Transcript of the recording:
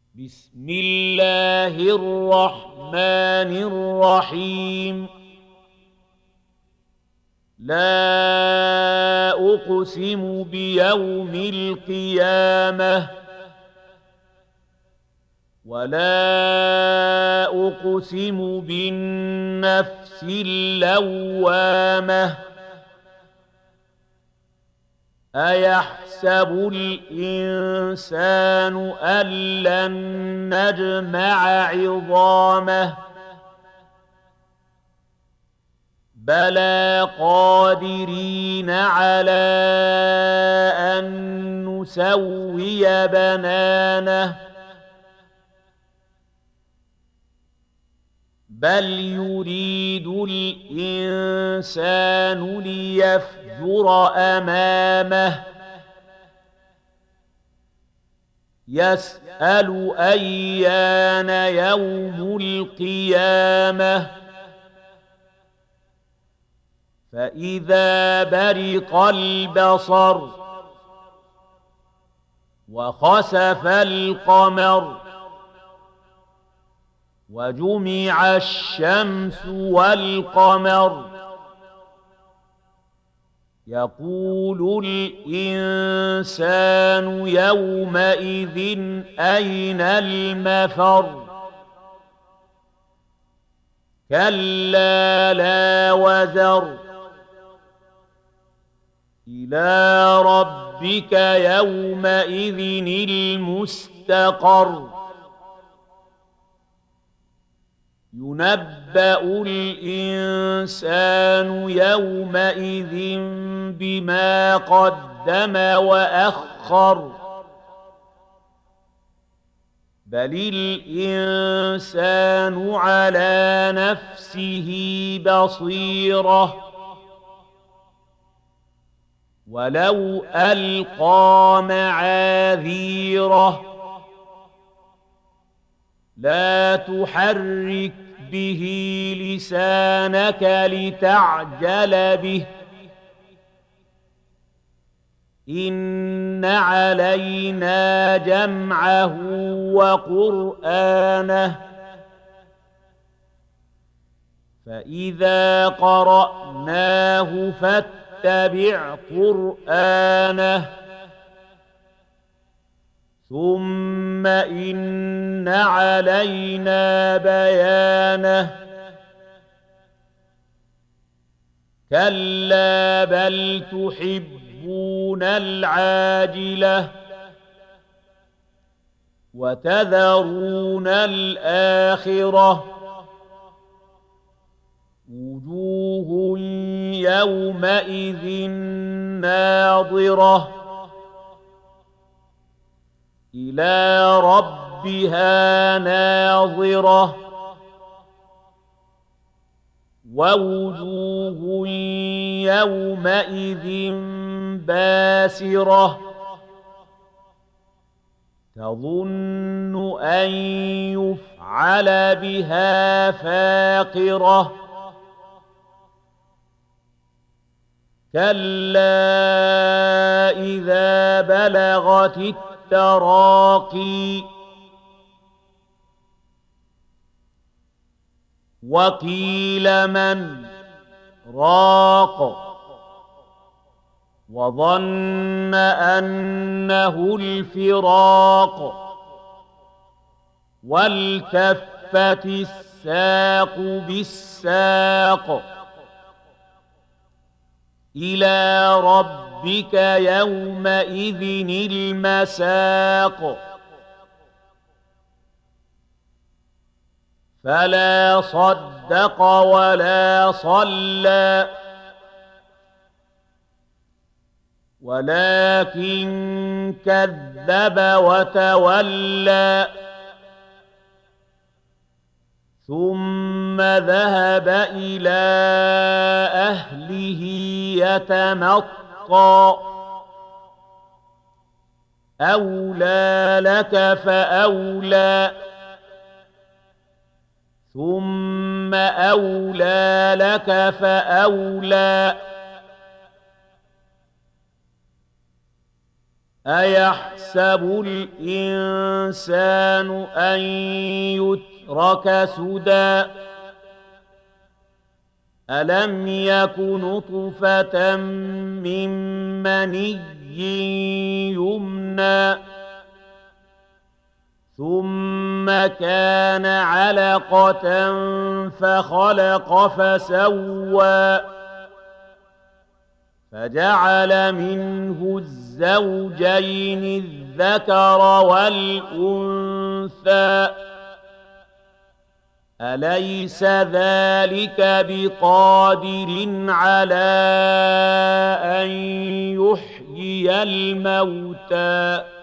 بسم الله الرحمن الرحيم. لا أقسم بيوم القيامة ولا أقسم بالنفس اللوامة. أيحسب الإنسان أن لن نجمع عظامه بلى قادرين على أن نسوي بنانه بل يريد الإنسان ليفجر أمامه يسأل أيان يوم القيامة فإذا برق البصر وخسف القمر وجمع الشمس والقمر يقول الإنسان يومئذ أين المفر كلا لا وزر إلى ربك يومئذ المستقر ينبأ الإنسان يومئذ بما قدم وأخر بل الإنسان على نفسه بصيرة ولو ألقى معاذيره لا تحرك به لسانك لتعجل به إن علينا جمعه وقرآنه فإذا قرأناه فاتبع قرآنه ثم إن علينا بيانه كلا بل تحبون العاجلة وتذرون الآخرة وجوه يومئذ ناظرة إلى ربها ناظرة ووجوه يومئذ باسرة تظن أن يفعل بها فاقرة كلا إذا بلغت التراقي وقيل من راق وظن أنه الفراق والتفت الساق بالساق إلى ربك يومئذ المساق فلا صدق ولا صلى ولكن كذب وتولى ثم ذهب إلى أهله يتمطى أولى لك فأولى ثم أولى لك فأولى أيحسب الإنسان أن يترك سدى ألم يك نطفة من مني يمنى ثم كان علقة فخلق فسوى فجعل منه الزوجين الذكر والأنثى أليس ذلك بقادر على أن يحيي الموتى